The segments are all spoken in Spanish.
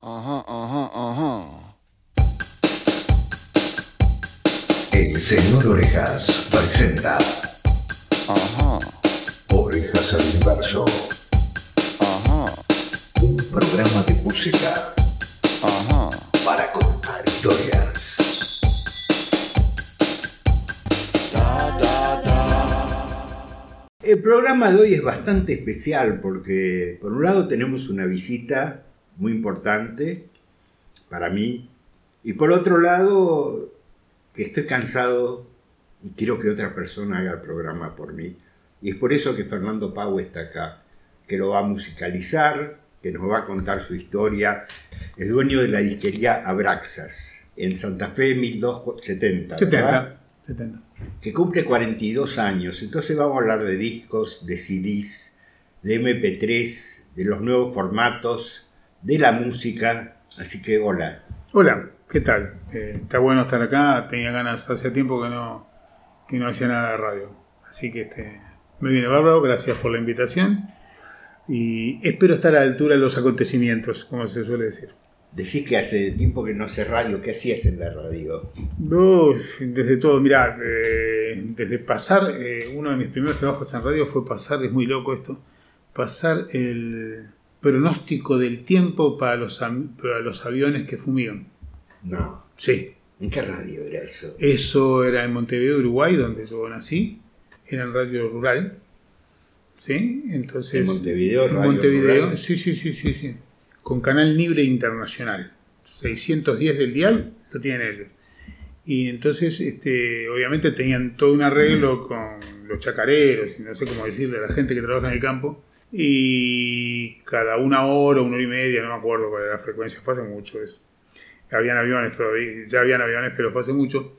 El señor Orejas presenta Orejas al Universo. Un programa de música para contar historias. El programa de hoy es bastante especial porque por un lado tenemos una visita muy importante para mí y por otro lado que estoy cansado y quiero que otra persona haga el programa por mí. Y es por eso que Fernando Pau está acá, que lo va a musicalizar, que nos va a contar su historia. Es dueño de la disquería Abraxas, en Santa Fe 1270, ¿verdad? 70. Que cumple 42 años. Entonces vamos a hablar de discos, de CDs, de MP3, de los nuevos formatos, de la música. Así que hola. Hola, ¿qué tal? Está bueno estar acá. Tenía ganas, hace tiempo que no hacía nada de radio. Así que me viene bárbaro. Gracias por la invitación. Y espero estar a la altura de los acontecimientos, como se suele decir. Decís que hace tiempo que no hace radio. ¿Qué hacías en la radio? Desde todo, mirá, desde pasar, uno de mis primeros trabajos en radio fue pasar, es muy loco esto, pasar el pronóstico del tiempo para los aviones que fumigan. No. Sí. ¿En qué radio era eso? Eso era en Montevideo, Uruguay, donde yo nací. Era en radio rural. ¿Sí? Entonces, ¿En Montevideo? En Radio Montevideo, rural. Sí. Con Canal Libre Internacional. 610 del dial lo tienen ellos. Y entonces, obviamente tenían todo un arreglo con los chacareros, y no sé cómo decirle a la gente que trabaja en el campo. Y cada una hora y media, no me acuerdo cuál era la frecuencia, fue hace mucho eso. Habían aviones todavía, ya habían aviones, pero fue hace mucho.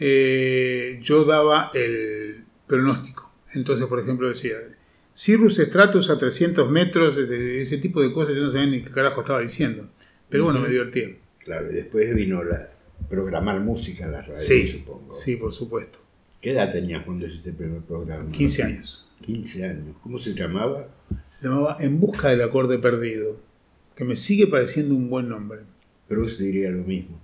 Yo daba el pronóstico. Entonces, por ejemplo, decía Cirrus Stratus a 300 metros, ese tipo de cosas. Yo no sabía ni qué carajo estaba diciendo. Pero bueno, me divertía. Claro, y después vino programar música en la radio, Sí, supongo. sí, por supuesto. ¿Qué edad tenías cuando hiciste el primer programa? 15 años. 15 años. ¿Cómo se llamaba? Se llamaba En busca del acorde perdido, que me sigue pareciendo un buen nombre. Bruce diría lo mismo.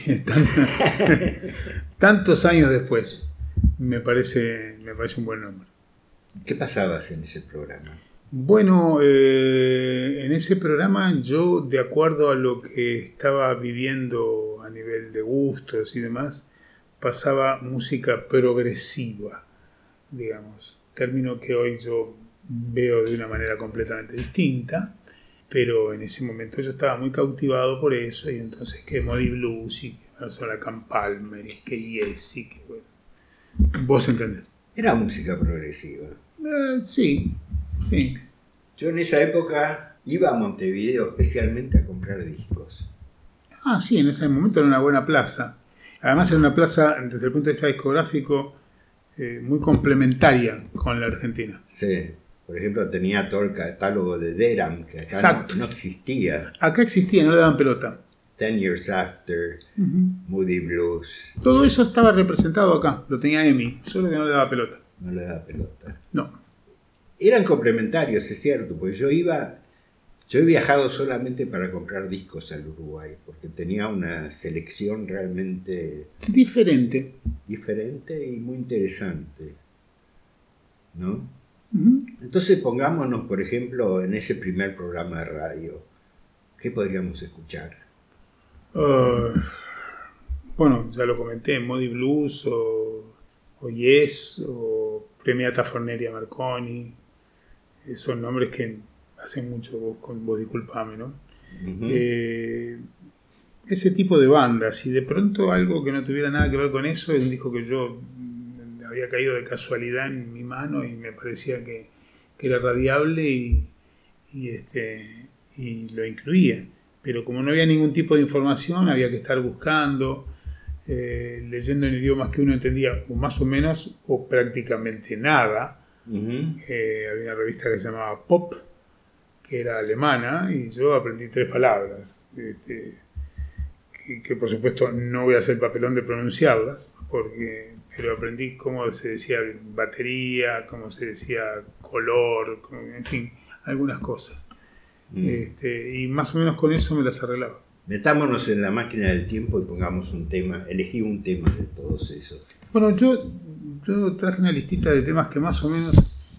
Tantos años después, me parece un buen nombre. ¿Qué pasabas en ese programa? Bueno, en ese programa yo, de acuerdo a lo que estaba viviendo a nivel de gustos y demás, pasaba música progresiva, digamos, término que hoy yo veo de una manera completamente distinta, pero en ese momento yo estaba muy cautivado por eso, y entonces que Moody Blues y que Marcela Palmer y que Yes y que bueno, vos entendés. Era música progresiva. Sí. Yo en esa época iba a Montevideo especialmente a comprar discos. Sí, en ese momento era una buena plaza. Además era una plaza, desde el punto de vista discográfico, muy complementaria con la Argentina. Sí. Por ejemplo, tenía todo el catálogo de Deram, que acá no existía. Acá existía, no le daban pelota. 10 Years After, Moody Blues. Todo eso estaba representado acá, lo tenía EMI, solo que no le daba pelota. No le daba pelota. No. Eran complementarios, es cierto, porque yo he viajado solamente para comprar discos al Uruguay, porque tenía una selección realmente diferente y muy interesante, ¿no? Uh-huh. Entonces pongámonos, por ejemplo, en ese primer programa de radio, ¿qué podríamos escuchar? Bueno, ya lo comenté, Moody Blues o Yes o Premiata Forneria Marconi. Son nombres que hacen mucho, vos disculpame, ¿no? Uh-huh. Ese tipo de bandas, y de pronto algo que no tuviera nada que ver con eso, es un disco que yo había caído de casualidad en mi mano y me parecía que era radiable y lo incluía. Pero como no había ningún tipo de información, había que estar buscando, leyendo en idiomas que uno entendía o más o menos o prácticamente nada. Uh-huh. Había una revista que se llamaba Pop, que era alemana, y yo aprendí 3 palabras, que por supuesto no voy a hacer papelón de pronunciarlas, pero aprendí cómo se decía batería, cómo se decía color, en fin, algunas cosas. Y más o menos con eso me las arreglaba. Metámonos en la máquina del tiempo y pongamos un tema, elegí un tema de todos esos. Bueno, yo traje una listita de temas que más o menos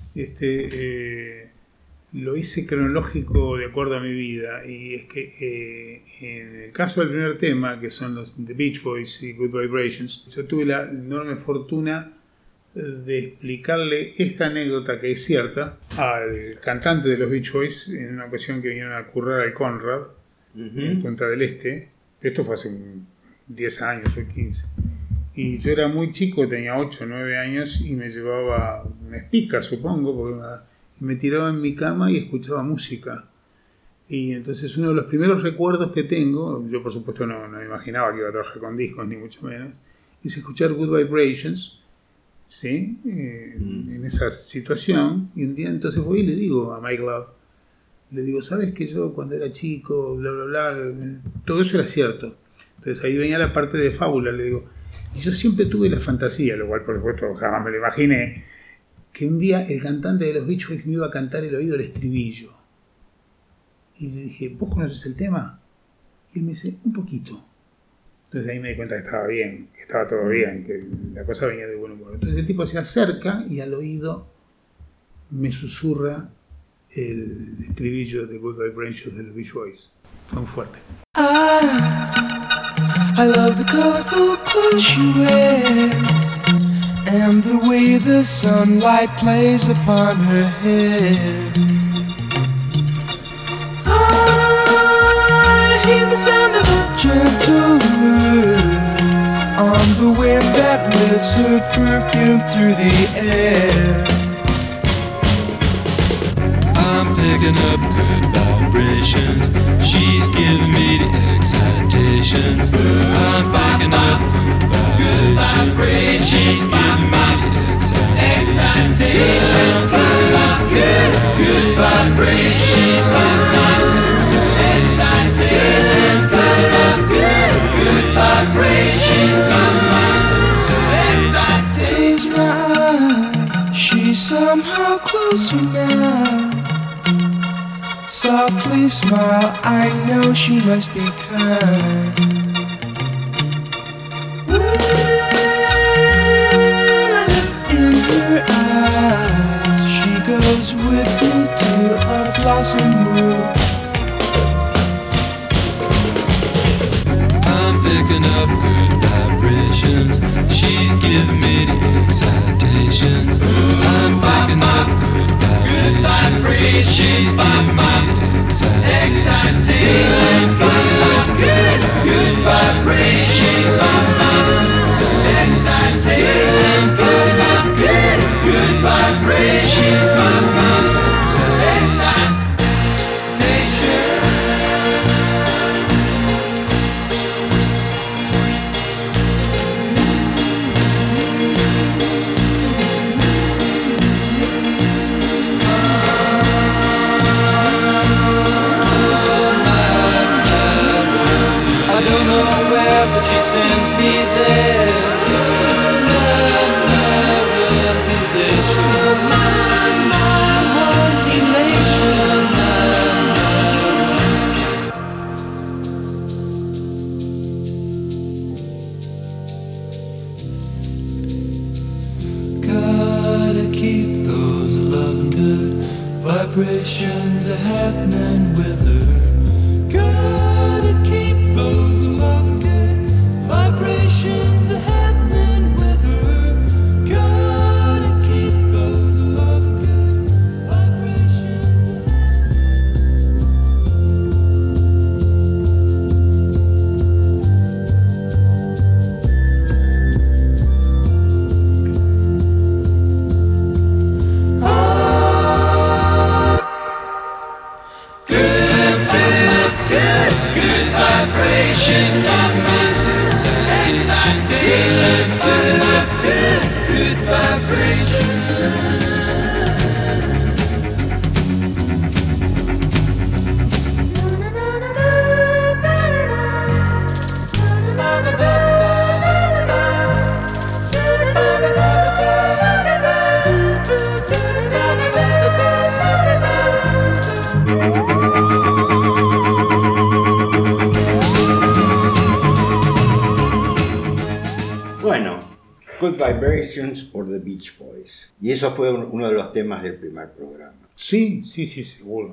lo hice cronológico de acuerdo a mi vida. Y es que en el caso del primer tema, que son los The Beach Boys y Good Vibrations, yo tuve la enorme fortuna de explicarle esta anécdota, que es cierta, al cantante de los Beach Boys en una ocasión que vinieron a currar al Conrad en Punta del Este. Esto fue hace 10 años o 15. Y yo era muy chico, tenía 8 o 9 años, y me llevaba una espica, supongo, porque me tiraba en mi cama y escuchaba música. Y entonces uno de los primeros recuerdos que tengo, yo por supuesto no me imaginaba que iba a trabajar con discos, ni mucho menos, es escuchar Good Vibrations, ¿sí? En esa situación. Y un día entonces voy y le digo a Mike Love, le digo, ¿sabes que yo cuando era chico, bla, bla, bla, todo eso era cierto? Entonces ahí venía la parte de fábula, le digo, y yo siempre tuve la fantasía, lo cual por supuesto jamás me lo imaginé, que un día el cantante de los Beach Boys me iba a cantar el oído el estribillo. Y le dije, ¿vos conoces el tema? Y él me dice, un poquito. Entonces ahí me di cuenta que estaba bien, que estaba todo bien, que la cosa venía de buen humor. Entonces el tipo se acerca y al oído me susurra el estribillo de Good Vibrations de los Beach Boys. Fue muy fuerte. I love the colorful clothes she wears and the way the sunlight plays upon her hair. I hear the sound of a gentle word on the wind that lifts her perfume through the air. I'm picking up good vibrations. She's giving me the excitations. I'm picking up good vibrations. She's giving me the excitations. I'm picking up good vibrations. She's giving me the excitations. Picking up good vibrations. She's giving me the excitations. Close my eyes, she's somehow closer now. Softly smile, I know she must be kind. In her eyes, she goes with me to a blossom room. I'm picking up good vibrations. She's giving me the excitations. I'm picking up good vibrations. She's giving me the excitations. Picking up good vibrations. She's giving me the excitations. Picking up good vibrations. She's giving me the excitations. But she sends me there. Gotta keep those loving good vibrations are happening with her. Gotta keep those loving good vibrations are happening with her. Gotta keep those loving good vibrations. Good Vibrations por The Beach Boys. Y eso fue uno de los temas del primer programa. Sí, seguro.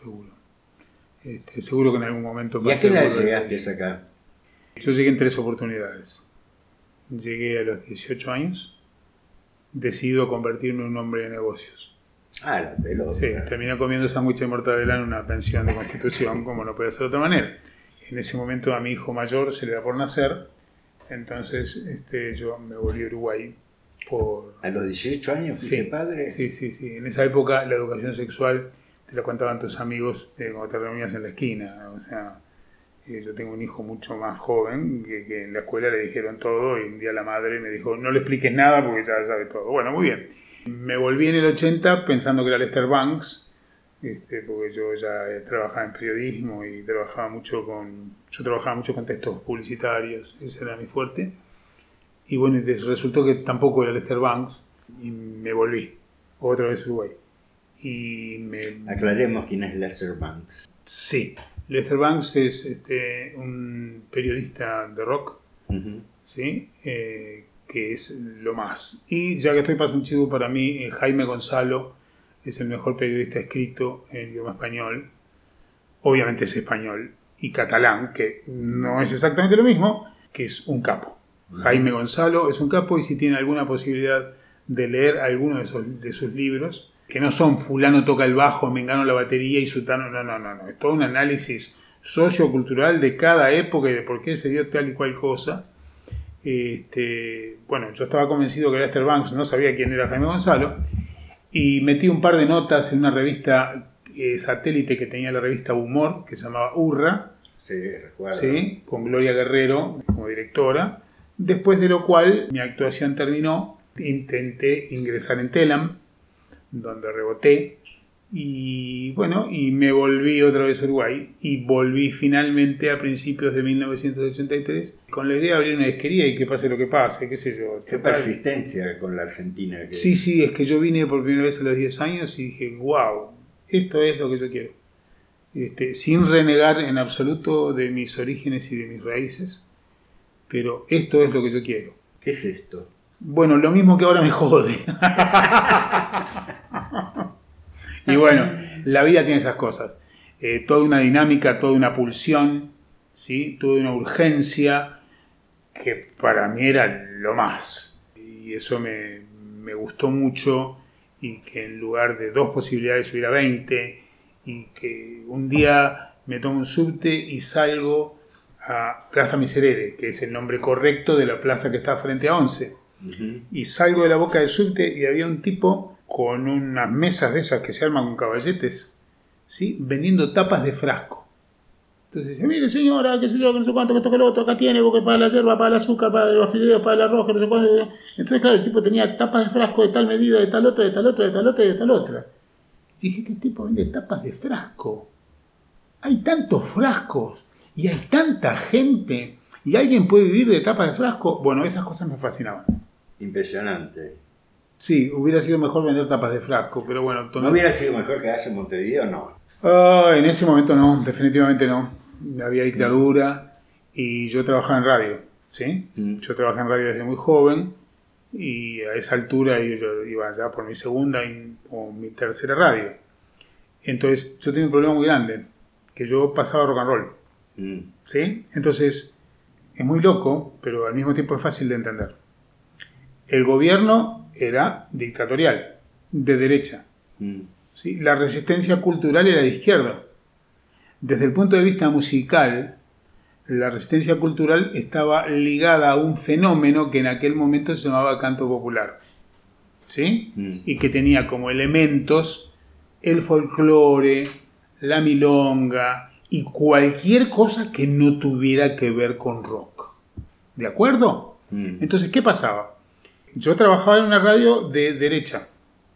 Seguro que en algún momento... ¿Y a qué edad llegaste acá? Yo llegué en 3 oportunidades. Llegué a los 18 años, decido convertirme en un hombre de negocios. Ah, la pelota. Sí, terminé comiendo sándwich de mortadela en una pensión de Constitución, como no puede ser de otra manera. En ese momento a mi hijo mayor se le da por nacer, entonces yo me volví a Uruguay por... ¿A los 18 años fuiste padre? Sí. En esa época la educación sexual te la contaban tus amigos cuando te reunías en la esquina. O sea, yo tengo un hijo mucho más joven que en la escuela le dijeron todo y un día la madre me dijo, no le expliques nada porque ya sabe todo. Bueno, muy bien. Me volví en el 80 pensando que era Lester Banks, porque yo ya trabajaba en periodismo y trabajaba mucho con textos publicitarios, ese era mi fuerte. Y bueno, resultó que tampoco era Lester Banks y me volví otra vez a Uruguay. Aclaremos quién es Lester Banks. Sí, Lester Banks es un periodista de rock, ¿sí? Que es lo más. Y ya que estoy pasando un chivo, para mí Jaime Gonzalo es el mejor periodista escrito en idioma español. Obviamente es español y catalán, que no es exactamente lo mismo, que es un capo. Jaime Gonzalo es un capo y si tiene alguna posibilidad de leer alguno de sus libros, que no son fulano toca el bajo, mengano la batería y sutano, no. Es todo un análisis sociocultural de cada época y de por qué se dio tal y cual cosa. Bueno, yo estaba convencido que era Lester Banks, no sabía quién era Jaime Gonzalo, y metí un par de notas en una revista satélite que tenía la revista Humor, que se llamaba Urra, sí, recuerdo. ¿sí? Con Gloria Guerrero como directora, después de lo cual mi actuación terminó, intenté ingresar en Telam, donde reboté, y bueno, y me volví otra vez a Uruguay y volví finalmente a principios de 1983 con la idea de abrir una disquería y que pase lo que pase, qué sé yo. Qué persistencia con la Argentina. Sí, es que yo vine por primera vez a los 10 años y dije, wow, esto es lo que yo quiero. Sin renegar en absoluto de mis orígenes y de mis raíces, pero esto es lo que yo quiero. ¿Qué es esto? Bueno, lo mismo que ahora me jode. Y bueno, la vida tiene esas cosas. Toda una dinámica, toda una pulsión, ¿sí? Toda una urgencia que para mí era lo más. Y eso me gustó mucho y que en lugar de 2 posibilidades hubiera 20 y que un día me tomo un subte y salgo a Plaza Miserere, que es el nombre correcto de la plaza que está frente a 11. Y salgo de la boca del subte y había un tipo con unas mesas de esas que se arman con caballetes, ¿sí? Vendiendo tapas de frasco. Entonces dice, mire señora, qué sé yo, que no sé cuánto, que esto que lo otro, acá tiene, porque para la yerba, para el azúcar, para los fideos, para el arroz, que no sé cuánto. Entonces claro, el tipo tenía tapas de frasco de tal medida, de tal otra, de tal otra, de tal otra y de tal otra. Y dije, ¿qué tipo vende tapas de frasco? Hay tantos frascos y hay tanta gente y alguien puede vivir de tapas de frasco. Bueno, esas cosas me fascinaban. Impresionante. Sí, hubiera sido mejor vender tapas de frasco, pero bueno... ¿No hubiera sido mejor quedarse en Montevideo? No. En ese momento no, definitivamente no. Había dictadura y yo trabajaba en radio, ¿sí? Yo trabajé en radio desde muy joven y a esa altura yo iba ya por mi segunda o mi tercera radio. Entonces yo tenía un problema muy grande, que yo pasaba rock and roll, ¿sí? Entonces es muy loco, pero al mismo tiempo es fácil de entender. El gobierno era dictatorial, de derecha. ¿Sí? La resistencia cultural era de izquierda. Desde el punto de vista musical, la resistencia cultural estaba ligada a un fenómeno que en aquel momento se llamaba canto popular, ¿sí? Y que tenía como elementos el folclore, la milonga y cualquier cosa que no tuviera que ver con rock. ¿De acuerdo? Entonces, ¿qué pasaba? Yo trabajaba en una radio de derecha,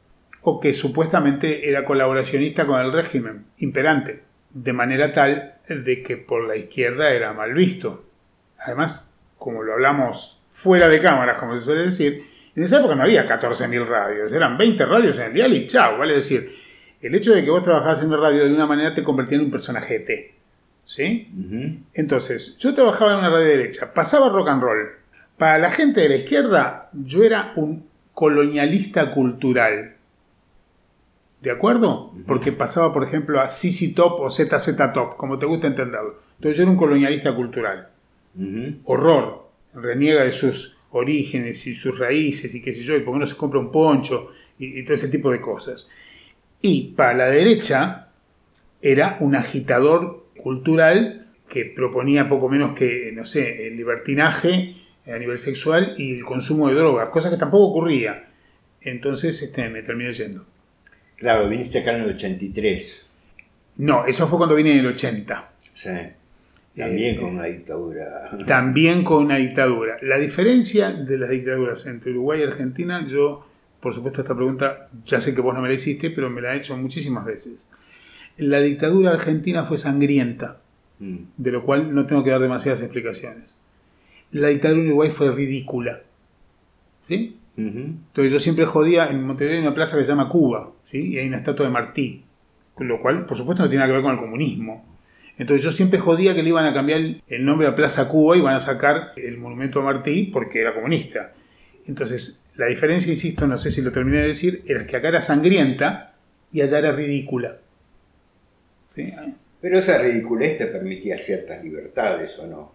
o que supuestamente era colaboracionista con el régimen imperante, de manera tal de que por la izquierda era mal visto. Además, como lo hablamos fuera de cámaras, como se suele decir, en esa época no había 14.000 radios, eran 20 radios en el dial y chao, vale decir, el hecho de que vos trabajabas en una radio de una manera te convertía en un personajete, ¿sí? Entonces, yo trabajaba en una radio derecha, pasaba rock and roll, Para la gente de la izquierda, yo era un colonialista cultural. ¿De acuerdo? Porque pasaba, por ejemplo, a ZZ Top o ZZ Top, como te gusta entenderlo. Entonces yo era un colonialista cultural. Horror. Reniega de sus orígenes y sus raíces y qué sé yo, y por qué no se compra un poncho y todo ese tipo de cosas. Y para la derecha era un agitador cultural que proponía poco menos que, no sé, el libertinaje a nivel sexual y el consumo de drogas, cosa que tampoco ocurría. Entonces me terminé yendo. Claro, viniste acá en el 83. No, eso fue cuando vine en el 80. Sí. También con una dictadura. También con una dictadura. La diferencia de las dictaduras entre Uruguay y Argentina, yo, por supuesto, esta pregunta ya sé que vos no me la hiciste, pero me la he hecho muchísimas veces. La dictadura argentina fue sangrienta, de lo cual no tengo que dar demasiadas explicaciones. La dictadura en Uruguay fue ridícula. ¿Sí? Entonces yo siempre jodía, en Montevideo hay una plaza que se llama Cuba, ¿sí? Y hay una estatua de Martí, lo cual por supuesto no tiene nada que ver con el comunismo. Entonces yo siempre jodía que le iban a cambiar el nombre a Plaza Cuba y iban a sacar el monumento a Martí porque era comunista. Entonces la diferencia, insisto, no sé si lo terminé de decir, era que acá era sangrienta y allá era ridícula. ¿Sí? Pero esa ridiculez te permitía ciertas libertades, ¿o no?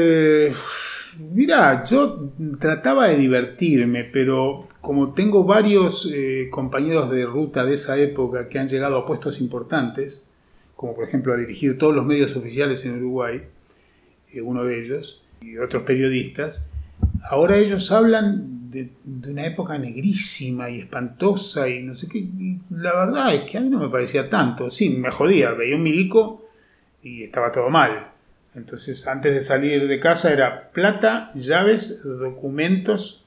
Mirá, yo trataba de divertirme, pero como tengo varios compañeros de ruta de esa época que han llegado a puestos importantes, como por ejemplo a dirigir todos los medios oficiales en Uruguay, uno de ellos, y otros periodistas, ahora ellos hablan de una época negrísima y espantosa y no sé qué, y la verdad es que a mí no me parecía tanto. Sí, me jodía, veía un milico y estaba todo mal. Entonces, antes de salir de casa era plata, llaves, documentos,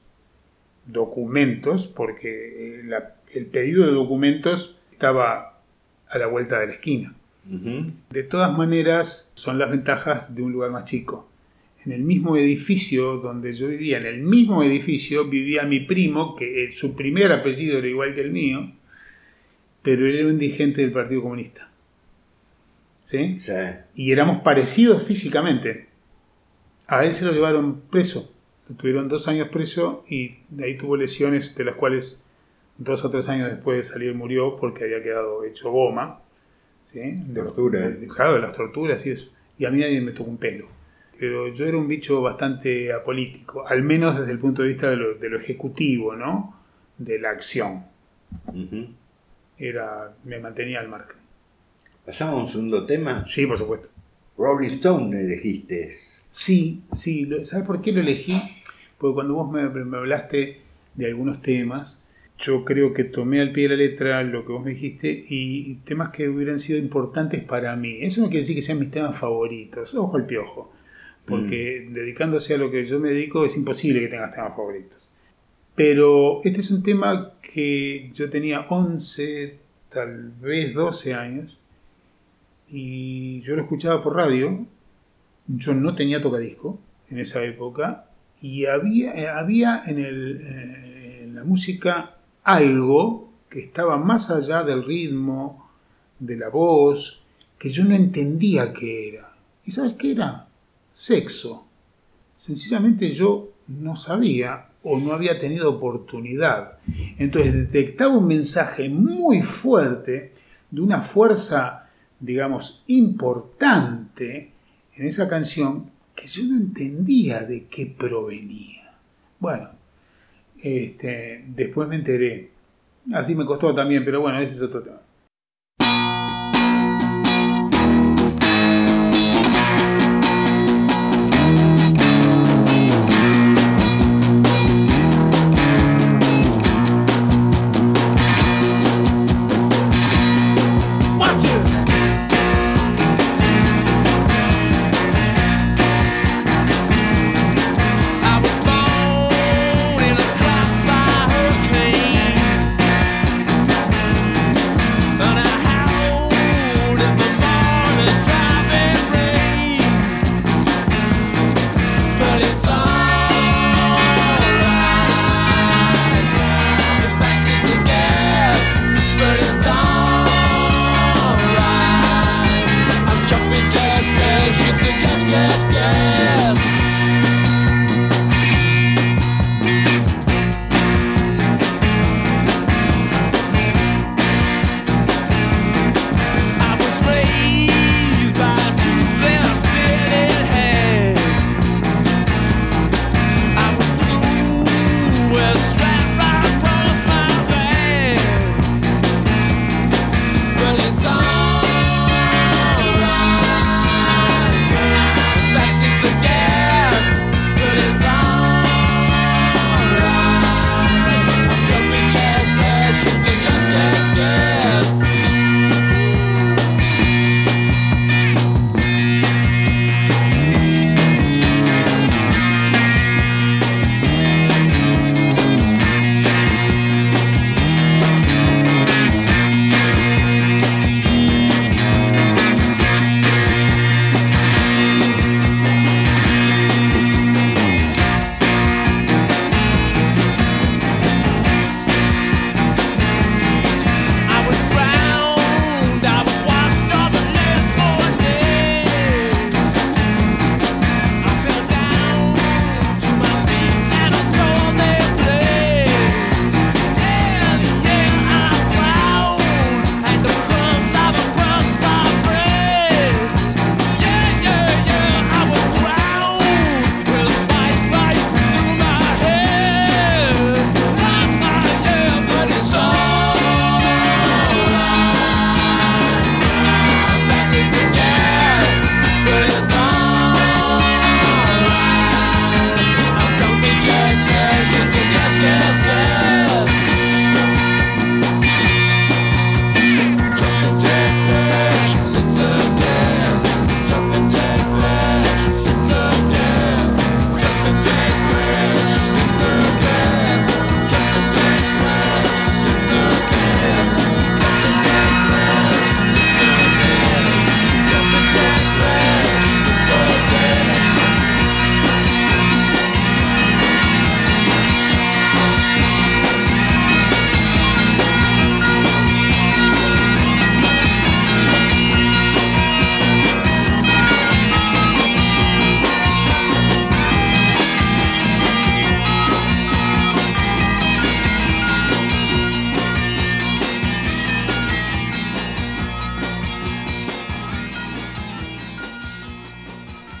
porque el pedido de documentos estaba a la vuelta de la esquina. De todas maneras, son las ventajas de un lugar más chico. En el mismo edificio donde yo vivía, en el mismo edificio vivía mi primo, que su primer apellido era igual que el mío, pero él era un dirigente del Partido Comunista. ¿Sí? Sí. Y éramos parecidos físicamente. A él se lo llevaron preso. Lo tuvieron 2 años preso y de ahí tuvo lesiones de las cuales 2 o 3 años después de salir murió porque había quedado hecho goma. ¿Sí? Tortura. Claro, de las torturas y eso. Y a mí nadie me tocó un pelo. Pero yo era un bicho bastante apolítico, al menos desde el punto de vista de lo ejecutivo, ¿no? De la acción. Me mantenía al margen. ¿Pasamos a un segundo tema? Sí, por supuesto. Rolling Stone elegiste. Sí. ¿Sabes por qué lo elegí? Porque cuando vos me hablaste de algunos temas, yo creo que tomé al pie de la letra lo que vos me dijiste y temas que hubieran sido importantes para mí. Eso no quiere decir que sean mis temas favoritos. Ojo al piojo. Porque dedicándose a lo que yo me dedico es imposible que tengas temas favoritos. Pero este es un tema que yo tenía 11, tal vez 12 años y yo lo escuchaba por radio. Yo no tenía tocadisco en esa época y había en la música algo que estaba más allá del ritmo, de la voz, que yo no entendía qué era. ¿Y sabes qué era? Sexo. Sencillamente yo no sabía o no había tenido oportunidad. Entonces detectaba un mensaje muy fuerte de una fuerza, digamos, importante en esa canción que yo no entendía de qué provenía. Bueno, después me enteré. Así me costó también, pero bueno, ese es otro tema.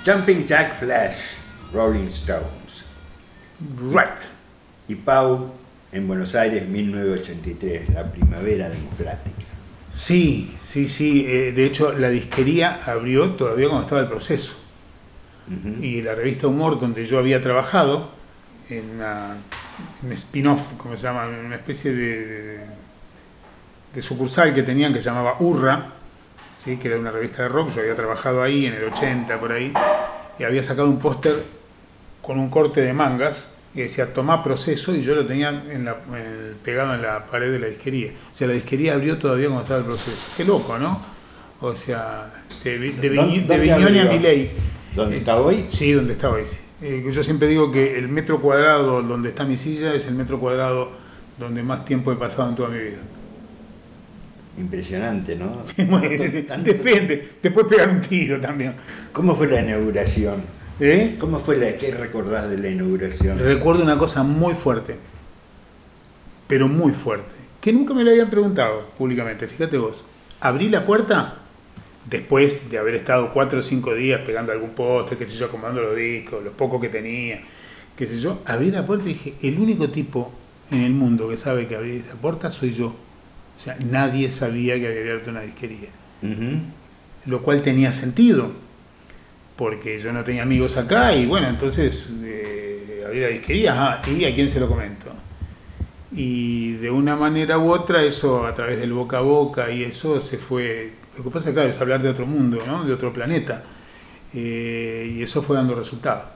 Jumping Jack Flash, Rolling Stones. Right. Y Pau, en Buenos Aires, 1983, la primavera democrática. Sí. De hecho, la disquería abrió todavía cuando estaba el proceso. Y la revista Humor, donde yo había trabajado, en un spin-off, como se llama, una especie de sucursal que tenían que se llamaba Urra, ¿sí? Que era una revista de rock. Yo había trabajado ahí en el 80, por ahí, y había sacado un póster con un corte de mangas que decía Tomá Proceso, y yo lo tenía pegado en la pared de la disquería. O sea, la disquería abrió todavía cuando estaba el proceso. Qué loco, ¿no? O sea, de Viñones a Milei. ¿Dónde está hoy? Sí, donde está hoy. Sí. Yo siempre digo que el metro cuadrado donde está mi silla es el metro cuadrado donde más tiempo he pasado en toda mi vida. Impresionante, ¿no? Depende, te puedes pegar un tiro también. ¿Cómo fue la inauguración? ¿Cómo fue qué recordás de la inauguración? Recuerdo una cosa muy fuerte, pero muy fuerte, que nunca me lo habían preguntado públicamente. Fíjate vos, abrí la puerta después de haber estado 4 o 5 días pegando algún póster, qué sé yo, acomodando los discos, los pocos que tenía, qué sé yo. Abrí la puerta y dije, el único tipo en el mundo que sabe que abrí esta puerta soy yo. O sea, nadie sabía que había abierto una disquería. Lo cual tenía sentido, porque yo no tenía amigos acá, y bueno, entonces abrí la disquería, ¿y a quién se lo comento? Y de una manera u otra, eso a través del boca a boca, y eso se fue. Lo que pasa, claro, es hablar de otro mundo, ¿no? De otro planeta, y eso fue dando resultado.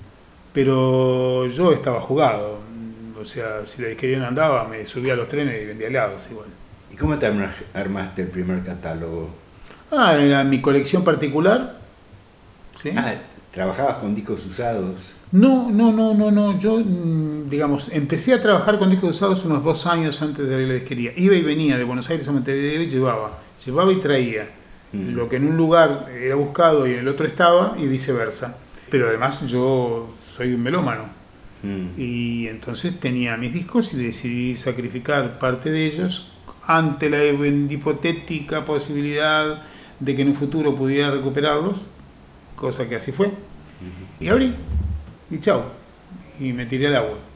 Pero yo estaba jugado, o sea, si la disquería no andaba, me subía a los trenes y vendía helados igual. ¿Y cómo te armaste el primer catálogo? Era mi colección particular. ¿Sí? ¿Trabajabas con discos usados? No. Yo, digamos, empecé a trabajar con discos usados unos 2 años antes de abrir la disquería. Iba y venía de Buenos Aires a Montevideo y llevaba y traía lo que en un lugar era buscado y en el otro estaba, y viceversa. Pero además yo soy un melómano. Y entonces tenía mis discos y decidí sacrificar parte de ellos ante la hipotética posibilidad de que en un futuro pudiera recuperarlos, cosa que así fue. Y abrí, y chao, y me tiré al agua.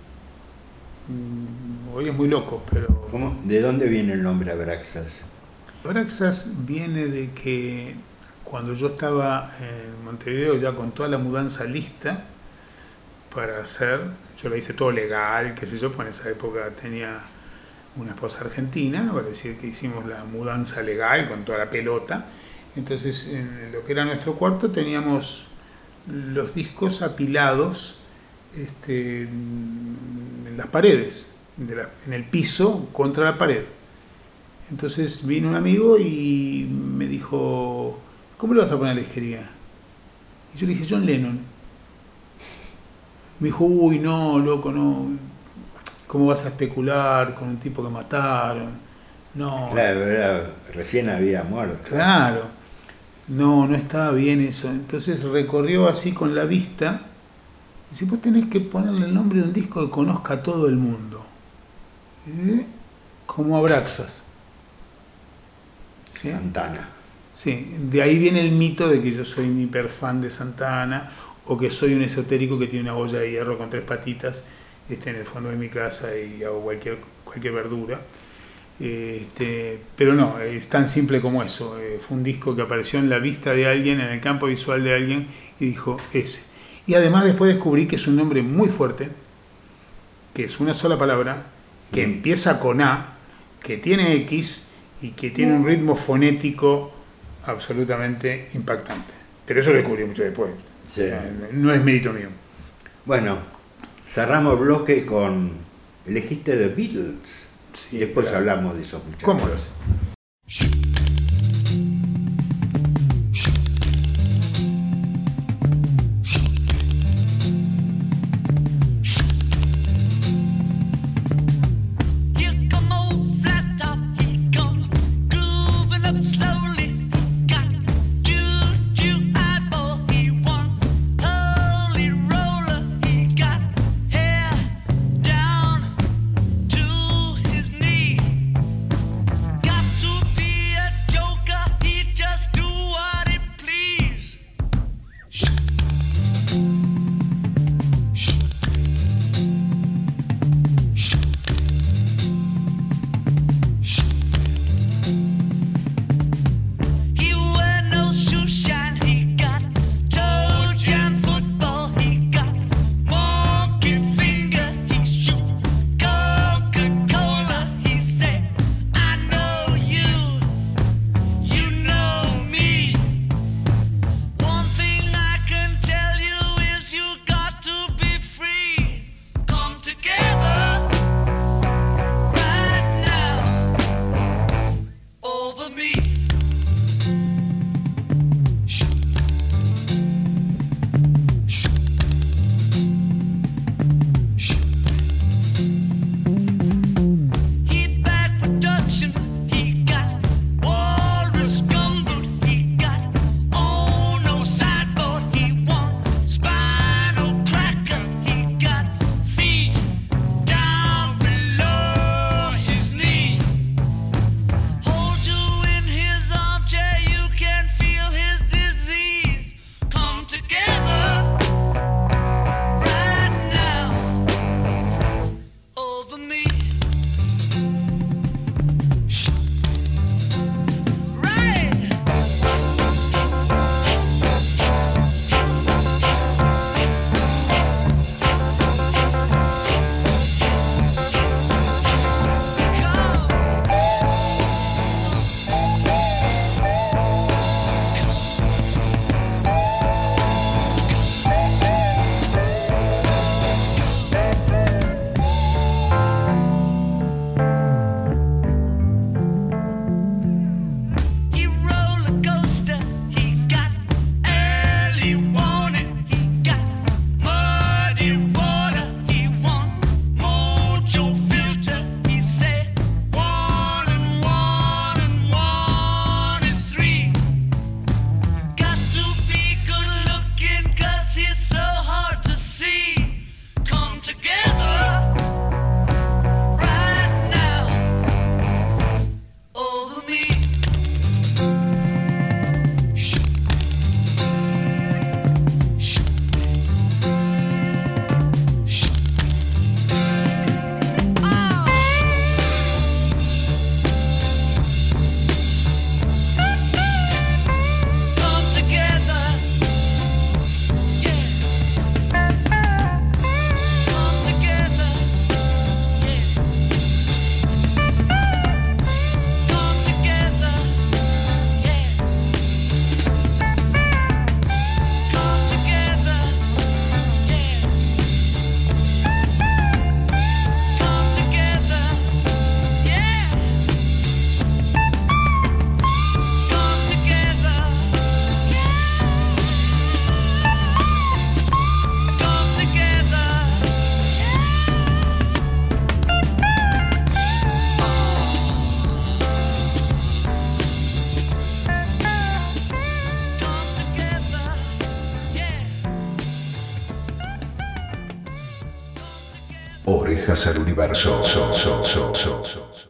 Hoy es muy loco, pero... ¿Cómo? ¿De dónde viene el nombre Abraxas? Abraxas viene de que cuando yo estaba en Montevideo ya con toda la mudanza lista para hacer, yo la hice todo legal, qué sé yo, pues en esa época tenía una esposa argentina, para decir que hicimos la mudanza legal con toda la pelota. Entonces, en lo que era nuestro cuarto teníamos los discos apilados en las paredes, en el piso contra la pared. Entonces vino un amigo y me dijo, ¿cómo le vas a poner a la disquería? Y yo le dije, John Lennon. Me dijo, uy, no, loco, no. ¿Cómo vas a especular con un tipo que mataron? No. Claro, recién había muerto. Claro. No estaba bien eso. Entonces recorrió así con la vista. Y dice, vos tenés que ponerle el nombre de un disco que conozca a todo el mundo. Como Abraxas. ¿Sí? Santana. Sí, de ahí viene el mito de que yo soy un hiperfan de Santana, o que soy un esotérico que tiene una olla de hierro con 3 patitas en el fondo de mi casa y hago cualquier verdura. Pero no, es tan simple como eso. Fue un disco que apareció en la vista de alguien, en el campo visual de alguien, y dijo ese. Y además después descubrí que es un nombre muy fuerte, que es una sola palabra, que empieza con A, que tiene X y que tiene un ritmo fonético absolutamente impactante. Pero eso lo descubrí mucho después. Sí. No es mérito mío. Bueno, cerramos el bloque con... Elegiste The Beatles. Sí, después claro. hablamos de esos muchachos. ¿Cómo? Got Orejas al Universo.